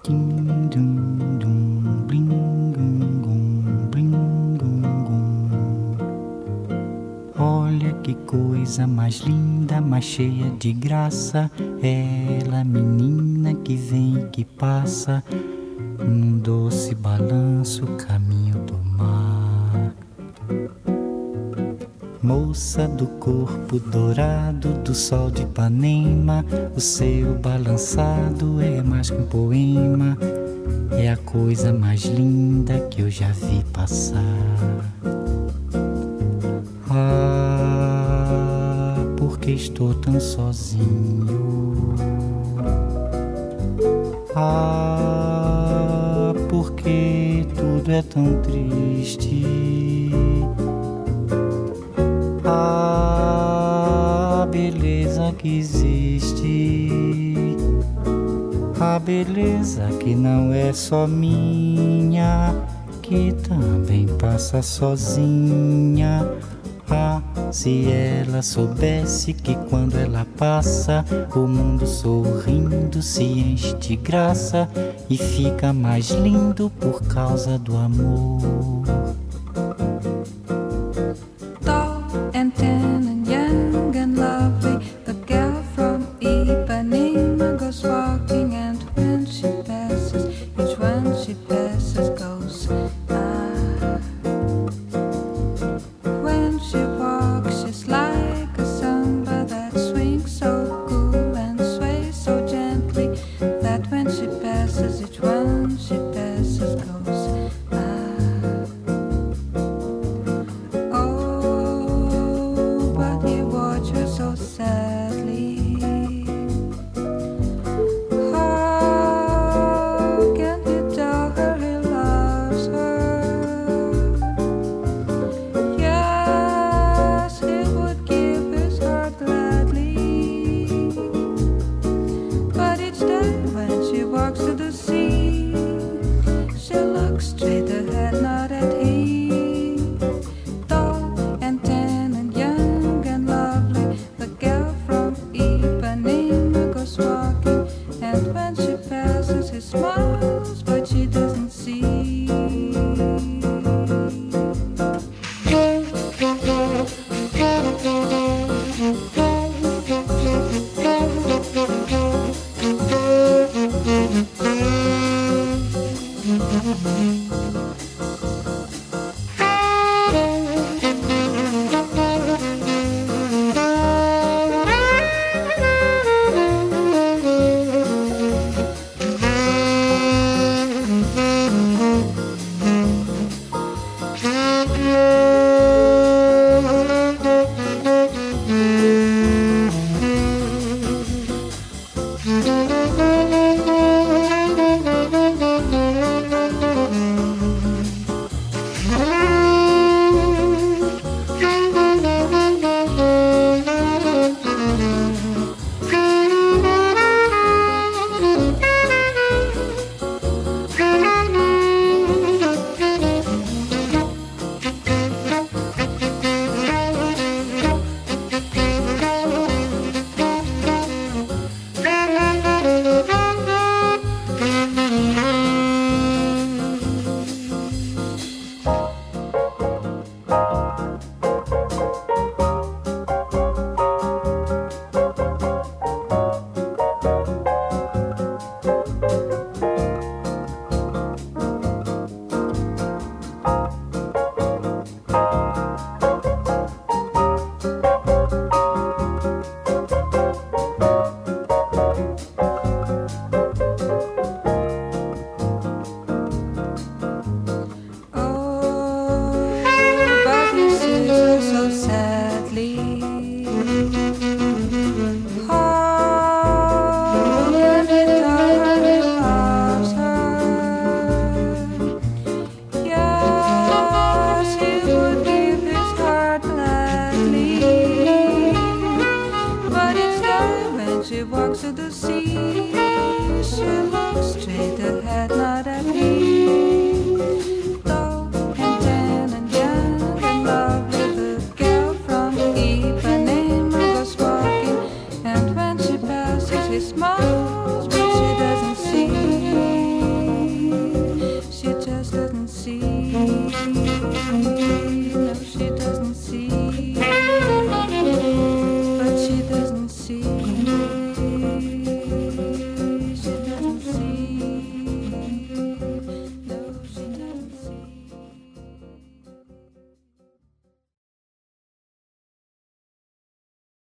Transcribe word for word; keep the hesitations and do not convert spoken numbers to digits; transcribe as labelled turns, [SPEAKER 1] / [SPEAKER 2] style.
[SPEAKER 1] Tim, dum, dum, blim, gum, gum, blim, gum, gum. Olha que coisa mais linda, mais cheia de graça. Ela, menina que vem e que passa num doce balanço, caminho do mar. Moça do corpo dourado do sol de Ipanema, o seu balançado é mais que um poema. É a coisa mais linda que eu já vi passar. Ah, porque estou tão sozinho. Ah, porque tudo é tão triste. A beleza que existe, a beleza que não é só minha, que também passa sozinha. Ah, se ela soubesse que quando ela passa, o mundo sorrindo se enche de graça e fica mais lindo por causa do amor.
[SPEAKER 2] Thank you.